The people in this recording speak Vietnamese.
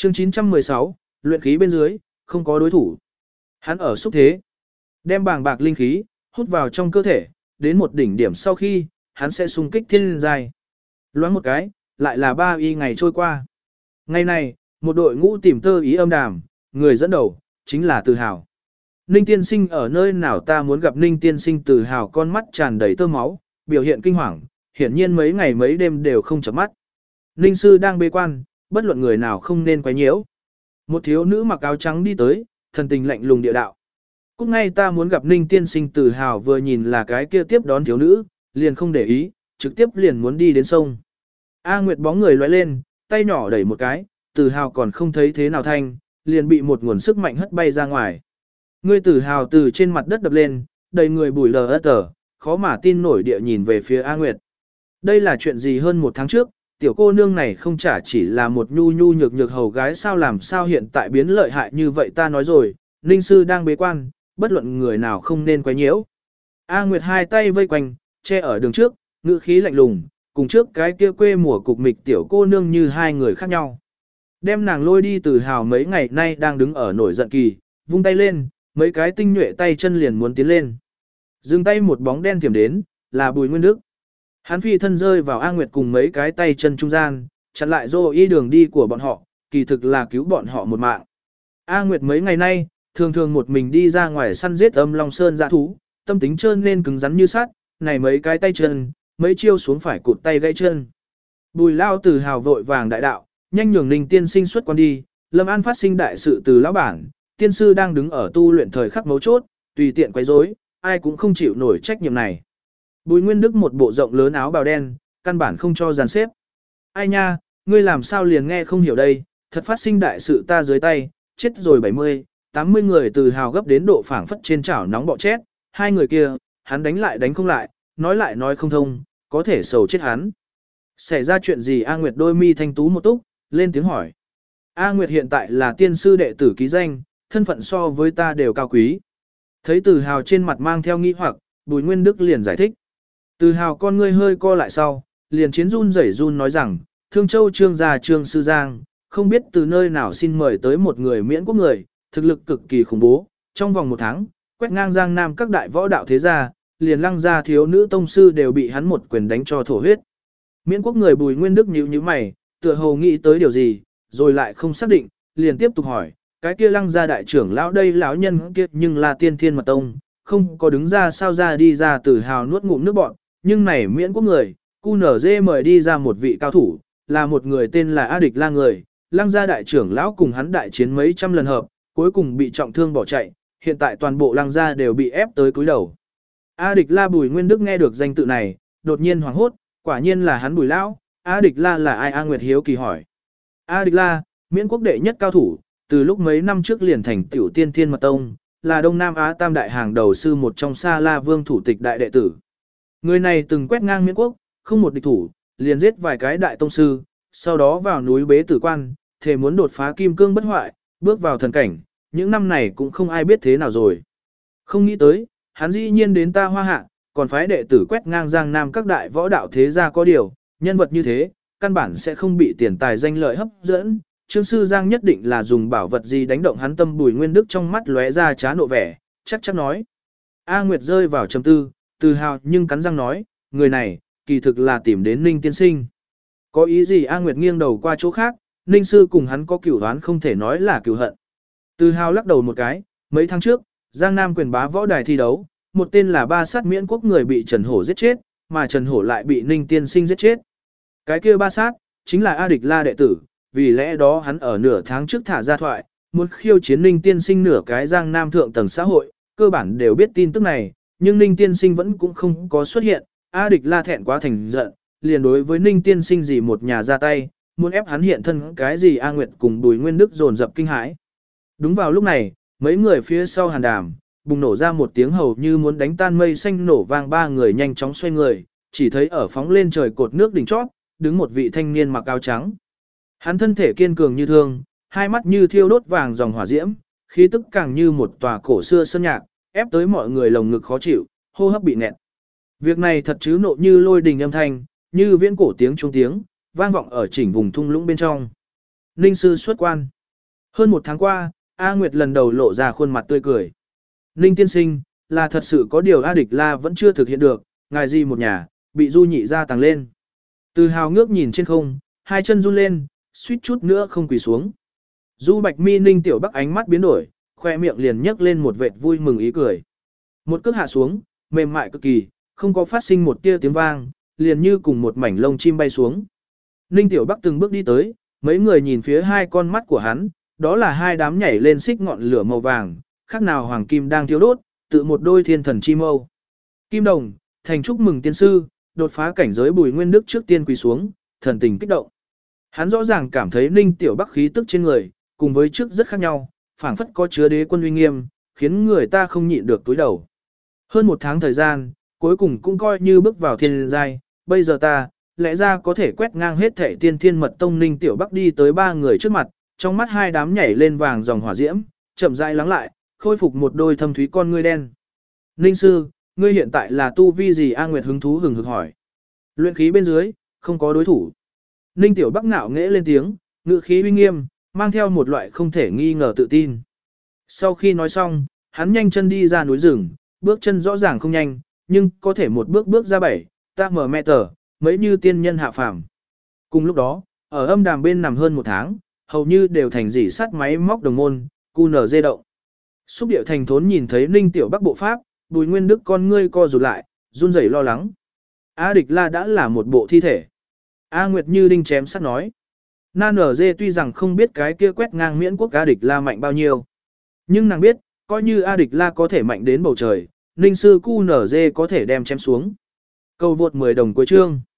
Chương 916, luyện khí bên dưới, không có đối thủ. Hắn ở xúc thế, đem bàng bạc linh khí hút vào trong cơ thể, đến một đỉnh điểm sau khi, hắn sẽ xung kích thiên giai. Loáng một cái, lại là 3 ngày trôi qua. Ngày này, một đội ngũ tìm tơ ý âm đàm, người dẫn đầu chính là Từ Hào. Ninh tiên sinh ở nơi nào, ta muốn gặp Ninh tiên sinh. Từ Hào con mắt tràn đầy tơ máu, biểu hiện kinh hoàng, hiển nhiên mấy ngày mấy đêm đều không chợp mắt. Ninh sư đang bế quan, bất luận người nào không nên quấy nhiễu. Một thiếu nữ mặc áo trắng đi tới, thần tình lạnh lùng địa đạo. Cúc ngay, ta muốn gặp Ninh tiên sinh. Từ Hào vừa nhìn là cái kia tiếp đón thiếu nữ, liền không để ý, trực tiếp liền muốn đi đến sông. A Nguyệt bóng người lóe lên, tay nhỏ đẩy một cái, Từ Hào còn không thấy thế nào thanh, liền bị một nguồn sức mạnh hất bay ra ngoài. Ngươi. Từ Hào từ trên mặt đất đập lên, đầy người bùi lờ ớt tờ, khó mà tin nổi địa nhìn về phía A Nguyệt. Đây là chuyện gì? Hơn một tháng trước, tiểu cô nương này không chả chỉ là một nhu nhu nhược nhược hầu gái sao, làm sao hiện tại biến lợi hại như vậy? Ta nói rồi, Ninh sư đang bế quan, bất luận người nào không nên quấy nhiễu. A Nguyệt hai tay vây quanh, che ở đường trước, ngữ khí lạnh lùng, cùng trước cái kia quê mùa cục mịch tiểu cô nương như hai người khác nhau. Đem nàng lôi đi. Từ Hào mấy ngày nay đang đứng ở nổi giận kỳ, vung tay lên, mấy cái tinh nhuệ tay chân liền muốn tiến lên. Dừng tay, một bóng đen thiểm đến, là Bùi Nguyên Đức. Hắn phi thân rơi vào A Nguyệt cùng mấy cái tay chân trung gian, chặn lại Dô Y đường đi của bọn họ, kỳ thực là cứu bọn họ một mạng. A Nguyệt mấy ngày nay, thường thường một mình đi ra ngoài săn giết âm long sơn dã thú, tâm tính trơn nên cứng rắn như sắt, này mấy cái tay chân, mấy chiêu xuống phải cụt tay gãy chân. Bùi Lao Từ Hào vội vàng đại đạo, nhanh nhường Ninh tiên sinh xuất quan đi, Lâm An phát sinh đại sự. Từ lão bản, tiên sư đang đứng ở tu luyện thời khắc mấu chốt, tùy tiện quấy rối, ai cũng không chịu nổi trách nhiệm này. Bùi Nguyên Đức một bộ rộng lớn áo bào đen, căn bản không cho dàn xếp. Ai nha, ngươi làm sao liền nghe không hiểu đây, thật phát sinh đại sự, ta dưới tay, chết rồi 70, 80 người. Từ Hào gấp đến độ phảng phất trên chảo nóng bọ chết, hai người kia, hắn đánh lại không lại nói không thông, có thể sầu chết hắn. Xảy ra chuyện gì? A Nguyệt đôi mi thanh tú một túc, lên tiếng hỏi. A Nguyệt hiện tại là tiên sư đệ tử ký danh, thân phận so với ta đều cao quý. Thấy Từ Hào trên mặt mang theo nghi hoặc, Bùi Nguyên Đức liền giải thích. Từ Hào con ngươi hơi co lại sau, liền chiến run rẩy run nói rằng, Thương Châu Trương gia Trương Sư Giang, không biết từ nơi nào xin mời tới một người Miễn Quốc người, thực lực cực kỳ khủng bố, trong vòng 1 tháng, quét ngang Giang Nam các đại võ đạo thế gia, liền Lăng gia thiếu nữ tông sư đều bị hắn một quyền đánh cho thổ huyết. Miễn Quốc người. Bùi Nguyên Đức nhíu mày, tựa hồ nghĩ tới điều gì, rồi lại không xác định, liền tiếp tục hỏi, cái kia Lăng gia đại trưởng lão đây lão nhân kia nhưng là Tiên Thiên Mật Tông, không có đứng ra sao ra đi ra. Từ Hào nuốt ngụm nước bọt, nhưng này Miễn Quốc người, QNZ mời đi ra một vị cao thủ, là một người tên là A Địch La người, Lăng gia đại trưởng lão cùng hắn đại chiến mấy trăm lần hợp, cuối cùng bị trọng thương bỏ chạy, hiện tại toàn bộ Lăng gia đều bị ép tới cúi đầu. A Địch La. Bùi Nguyên Đức nghe được danh tự này, đột nhiên hoảng hốt, quả nhiên là hắn Bùi lão. A Địch La là ai? A Nguyệt hiếu kỳ hỏi. A Địch La, Miễn Quốc đệ nhất cao thủ, từ lúc mấy năm trước liền thành tiểu Tiên Thiên Mật Tông, là Đông Nam Á tam đại hàng đầu sư một trong Sa La Vương thủ tịch đại đệ tử. Người này từng quét ngang Miễn Quốc, không một địch thủ, liền giết vài cái đại tông sư, sau đó vào núi bế tử quan, thề muốn đột phá kim cương bất hoại, bước vào thần cảnh, những năm này cũng không ai biết thế nào rồi. Không nghĩ tới, hắn dĩ nhiên đến ta Hoa Hạ, còn phái đệ tử quét ngang Giang Nam các đại võ đạo thế gia. Có điều, nhân vật như thế, căn bản sẽ không bị tiền tài danh lợi hấp dẫn. Trương Sư Giang nhất định là dùng bảo vật gì đánh động hắn tâm. Bùi Nguyên Đức trong mắt lóe ra trá nộ vẻ, chắc nói. A Nguyệt rơi vào trầm tư, Từ Hào nhưng cắn răng nói, người này, kỳ thực là tìm đến Ninh tiên sinh. Có ý gì? A Nguyệt nghiêng đầu qua chỗ khác, Ninh sư cùng hắn có cửu đoán, không thể nói là cửu hận. Từ Hào lắc đầu một cái, mấy tháng trước, Giang Nam quyền bá võ đài thi đấu, một tên là Ba Sát Miễn Quốc người bị Trần Hổ giết chết, mà Trần Hổ lại bị Ninh tiên sinh giết chết. Cái kia Ba Sát, chính là A Địch La đệ tử, vì lẽ đó hắn ở nửa tháng trước thả ra thoại, muốn khiêu chiến Ninh tiên sinh nửa cái Giang Nam thượng tầng xã hội, cơ bản đều biết tin tức này, nhưng Ninh tiên sinh vẫn cũng không có xuất hiện. A Địch La thẹn quá thành giận, liền đối với Ninh tiên sinh gì một nhà ra tay, muốn ép hắn hiện thân cái gì. A Nguyệt cùng Bùi Nguyên Đức dồn dập kinh hãi. Đúng vào lúc này, mấy người phía sau hàn đàm, bùng nổ ra một tiếng hầu như muốn đánh tan mây xanh nổ vang. Ba người nhanh chóng xoay người, chỉ thấy ở phóng lên trời cột nước đỉnh chót, đứng một vị thanh niên mặc áo trắng. Hắn thân thể kiên cường như thương, hai mắt như thiêu đốt vàng dòng hỏa diễm, khí tức càng như một tòa cổ xưa sơn nhạc, ép tới mọi người lồng ngực khó chịu, hô hấp bị nghẹt. Việc này thật chứ nộ như lôi đình âm thanh, như viễn cổ tiếng trung tiếng, vang vọng ở chỉnh vùng thung lũng bên trong. Ninh sư xuất quan. Hơn một tháng qua, A Nguyệt lần đầu lộ ra khuôn mặt tươi cười. Ninh tiên sinh, là thật sự có điều A Địch La vẫn chưa thực hiện được, ngài gì một nhà, bị Du nhị ra tăng lên. Từ hào ngước nhìn trên không, hai chân run lên, suýt chút nữa không quỳ xuống. Du Bạch Mi Ninh Tiểu Bắc ánh mắt biến đổi, khoe miệng liền nhấc lên một vệt vui mừng ý cười. Một cước hạ xuống, mềm mại cực kỳ, không có phát sinh một tia tiếng vang, liền như cùng một mảnh lông chim bay xuống. Ninh Tiểu Bắc từng bước đi tới, mấy người nhìn phía hai con mắt của hắn, đó là hai đám nhảy lên xích ngọn lửa màu vàng, khác nào hoàng kim đang thiêu đốt, tự một đôi thiên thần chi mâu. Kim Đồng, thành chúc mừng tiên sư, đột phá cảnh giới Bùi Nguyên Đức trước tiên quỳ xuống, thần tình kích động. Hắn rõ ràng cảm thấy Ninh Tiểu Bắc khí tức trên người, cùng với trước rất khác nhau, phảng phất có chứa đế quân uy nghiêm, khiến người ta không nhịn được túi đầu. Hơn một tháng thời gian, cuối cùng cũng coi như bước vào thiên giai, bây giờ ta, lẽ ra có thể quét ngang hết thệ tiên thiên mật tông. Ninh Tiểu Bắc đi tới ba người trước mặt, trong mắt hai đám nhảy lên vàng dòng hỏa diễm, chậm rãi lắng lại, khôi phục một đôi thâm thúy con ngươi đen. Ninh sư, ngươi hiện tại là tu vi gì? A Nguyệt hứng thú hừng hực hỏi. Luyện khí bên dưới, không có đối thủ. Ninh Tiểu Bắc ngạo nghễ lên tiếng, ngữ khí uy nghiêm, mang theo một loại không thể nghi ngờ tự tin. Sau khi nói xong, hắn nhanh chân đi ra núi rừng, bước chân rõ ràng không nhanh, nhưng có thể một bước bước ra 7 m, mấy như tiên nhân hạ phàm. Cùng lúc đó, ở âm đàm bên nằm hơn một tháng, hầu như đều thành rỉ sắt máy móc đồng môn, QNZ động. Xúc điệu thành thốn nhìn thấy Ninh Tiểu Bắc bộ pháp, Bùi Nguyên Đức con ngươi co rụt lại, run rẩy lo lắng. A Địch La đã là một bộ thi thể. A Nguyệt như đinh chém sắt nói. Nan ở dê tuy rằng không biết cái kia quét ngang miễn quốc A Địch La mạnh bao nhiêu. Nhưng nàng biết, coi như A Địch La có thể mạnh đến bầu trời, Ninh sư QNZ có thể đem chém xuống. Câu vượt 10 đồng cuối chương.